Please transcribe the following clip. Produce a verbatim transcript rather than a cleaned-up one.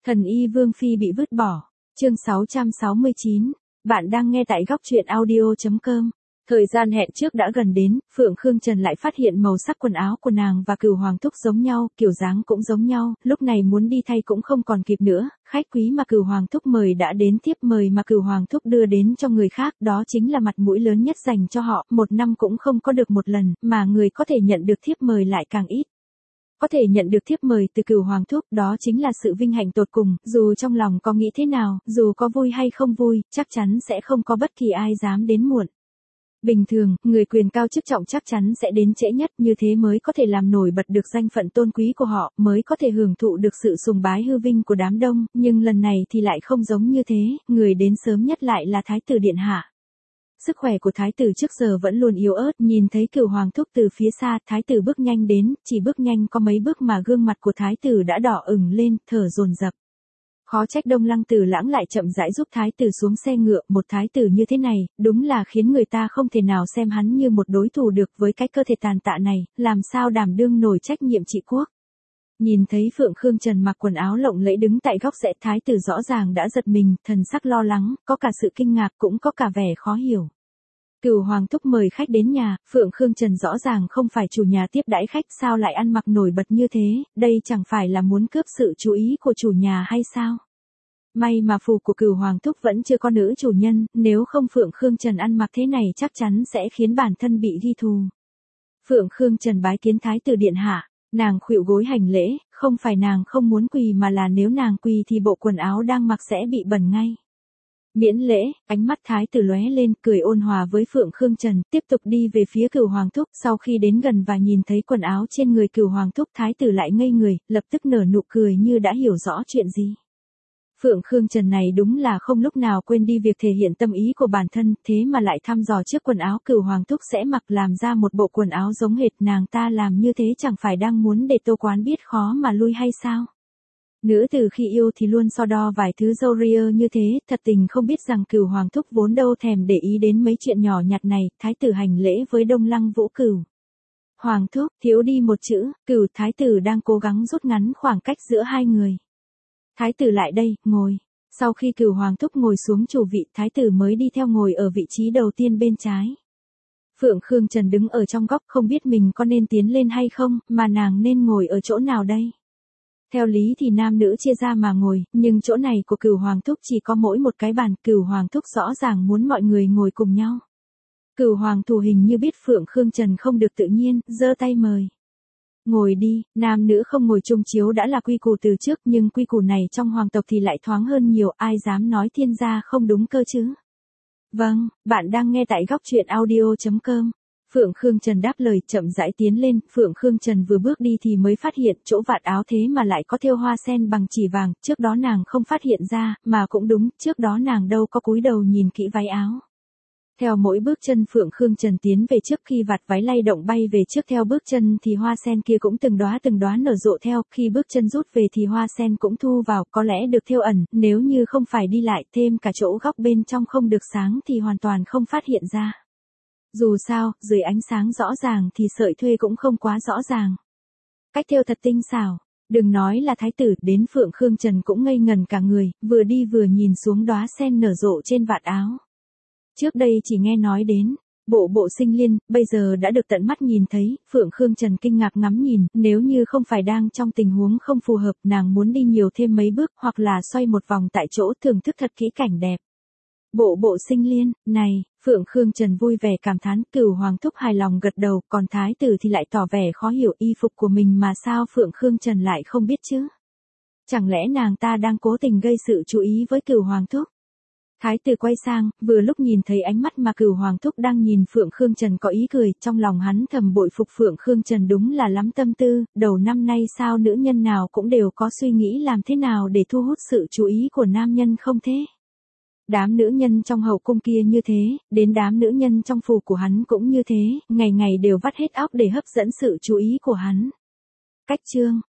Thần y Vương Phi bị vứt bỏ. Chương sáu trăm sáu mươi chín. Bạn đang nghe tại góc truyện audio chấm com. Thời gian hẹn trước đã gần đến, Phượng Khương Trần lại phát hiện màu sắc quần áo của nàng và Cửu Hoàng Thúc giống nhau, kiểu dáng cũng giống nhau, lúc này muốn đi thay cũng không còn kịp nữa, khách quý mà Cửu Hoàng Thúc mời đã đến, tiếp mời mà Cửu Hoàng Thúc đưa đến cho người khác, đó chính là mặt mũi lớn nhất dành cho họ, một năm cũng không có được một lần, mà người có thể nhận được thiếp mời lại càng ít. Có thể nhận được thiếp mời từ Cửu Hoàng Thúc, đó chính là sự vinh hạnh tột cùng, dù trong lòng có nghĩ thế nào, dù có vui hay không vui, chắc chắn sẽ không có bất kỳ ai dám đến muộn. Bình thường, người quyền cao chức trọng chắc chắn sẽ đến trễ nhất, như thế mới có thể làm nổi bật được danh phận tôn quý của họ, mới có thể hưởng thụ được sự sùng bái hư vinh của đám đông, nhưng lần này thì lại không giống như thế, người đến sớm nhất lại là Thái tử Điện Hạ. Sức khỏe của Thái tử trước giờ vẫn luôn yếu ớt, nhìn thấy Cửu Hoàng Thúc từ phía xa, Thái tử bước nhanh đến, chỉ bước nhanh có mấy bước mà gương mặt của Thái tử đã đỏ ửng lên, thở dồn dập. Khó trách Đông Lăng Tử Lãng lại chậm rãi giúp Thái tử xuống xe ngựa, một Thái tử như thế này, đúng là khiến người ta không thể nào xem hắn như một đối thủ được, với cái cơ thể tàn tạ này, làm sao đảm đương nổi trách nhiệm trị quốc. Nhìn thấy Phượng Khương Trần mặc quần áo lộng lẫy đứng tại góc rẽ, Thái tử rõ ràng đã giật mình, thần sắc lo lắng, có cả sự kinh ngạc cũng có cả vẻ khó hiểu. Cửu Hoàng Thúc mời khách đến nhà, Phượng Khương Trần rõ ràng không phải chủ nhà tiếp đãi khách, sao lại ăn mặc nổi bật như thế, đây chẳng phải là muốn cướp sự chú ý của chủ nhà hay sao? May mà phủ của Cửu Hoàng Thúc vẫn chưa có nữ chủ nhân, nếu không Phượng Khương Trần ăn mặc thế này chắc chắn sẽ khiến bản thân bị ghi thù. Phượng Khương Trần bái kiến Thái tử Điện Hạ, nàng khuỵu gối hành lễ, không phải nàng không muốn quỳ mà là nếu nàng quỳ thì bộ quần áo đang mặc sẽ bị bẩn ngay. Miễn lễ, ánh mắt Thái tử lóe lên, cười ôn hòa với Phượng Khương Trần, tiếp tục đi về phía Cửu Hoàng Thúc, sau khi đến gần và nhìn thấy quần áo trên người Cửu Hoàng Thúc, Thái tử lại ngây người, lập tức nở nụ cười như đã hiểu rõ chuyện gì. Phượng Khương Trần này đúng là không lúc nào quên đi việc thể hiện tâm ý của bản thân, thế mà lại thăm dò trước quần áo Cửu Hoàng Thúc sẽ mặc làm ra một bộ quần áo giống hệt, nàng ta làm như thế chẳng phải đang muốn để Tô Quán biết khó mà lui hay sao? Nữ từ khi yêu thì luôn so đo vài thứ râu ria như thế, thật tình không biết rằng Cửu Hoàng Thúc vốn đâu thèm để ý đến mấy chuyện nhỏ nhặt này. Thái tử hành lễ với Đông Lăng Vũ Cửu. Hoàng Thúc, thiếu đi một chữ, Cửu. Thái tử đang cố gắng rút ngắn khoảng cách giữa hai người. Thái tử lại đây, ngồi. Sau khi Cửu Hoàng Thúc ngồi xuống chủ vị, Thái tử mới đi theo ngồi ở vị trí đầu tiên bên trái. Phượng Khương Trần đứng ở trong góc, không biết mình có nên tiến lên hay không, mà nàng nên ngồi ở chỗ nào đây? Theo lý thì nam nữ chia ra mà ngồi, nhưng chỗ này của Cửu Hoàng Thúc chỉ có mỗi một cái bàn, Cửu Hoàng Thúc rõ ràng muốn mọi người ngồi cùng nhau. Cửu Hoàng thủ hình như biết Phượng Khương Trần không được tự nhiên, giơ tay mời. Ngồi đi, nam nữ không ngồi chung chiếu đã là quy củ từ trước, nhưng quy củ này trong hoàng tộc thì lại thoáng hơn nhiều, ai dám nói thiên gia không đúng cơ chứ? Vâng, bạn đang nghe tại góc truyện audio chấm com. Phượng Khương Trần đáp lời, chậm rãi tiến lên, Phượng Khương Trần vừa bước đi thì mới phát hiện chỗ vạt áo thế mà lại có thêu hoa sen bằng chỉ vàng, trước đó nàng không phát hiện ra, mà cũng đúng, trước đó nàng đâu có cúi đầu nhìn kỹ váy áo. Theo mỗi bước chân Phượng Khương Trần tiến về trước, khi vạt váy lay động bay về trước theo bước chân thì hoa sen kia cũng từng đóa từng đóa nở rộ theo, khi bước chân rút về thì hoa sen cũng thu vào, có lẽ được thêu ẩn, nếu như không phải đi lại thêm cả chỗ góc bên trong không được sáng thì hoàn toàn không phát hiện ra. Dù sao, dưới ánh sáng rõ ràng thì sợi thuê cũng không quá rõ ràng. Cách thêu thật tinh xảo, đừng nói là thái tử, đến Phượng Khương Trần cũng ngây ngần cả người, vừa đi vừa nhìn xuống đóa sen nở rộ trên vạt áo. Trước đây chỉ nghe nói đến bộ bộ sinh liên, bây giờ đã được tận mắt nhìn thấy, Phượng Khương Trần kinh ngạc ngắm nhìn, nếu như không phải đang trong tình huống không phù hợp, nàng muốn đi nhiều thêm mấy bước, hoặc là xoay một vòng tại chỗ thưởng thức thật kỹ cảnh đẹp. Bộ bộ sinh liên, này, Phượng Khương Trần vui vẻ cảm thán, Cửu Hoàng Thúc hài lòng gật đầu, còn thái tử thì lại tỏ vẻ khó hiểu, y phục của mình mà sao Phượng Khương Trần lại không biết chứ? Chẳng lẽ nàng ta đang cố tình gây sự chú ý với Cửu Hoàng Thúc? Thái tử quay sang, vừa lúc nhìn thấy ánh mắt mà Cửu Hoàng Thúc đang nhìn Phượng Khương Trần có ý cười, trong lòng hắn thầm bội phục Phượng Khương Trần đúng là lắm tâm tư, đầu năm nay sao nữ nhân nào cũng đều có suy nghĩ làm thế nào để thu hút sự chú ý của nam nhân không thế? Đám nữ nhân trong hậu cung kia như thế, đến đám nữ nhân trong phủ của hắn cũng như thế, ngày ngày đều vắt hết óc để hấp dẫn sự chú ý của hắn. Cách chương,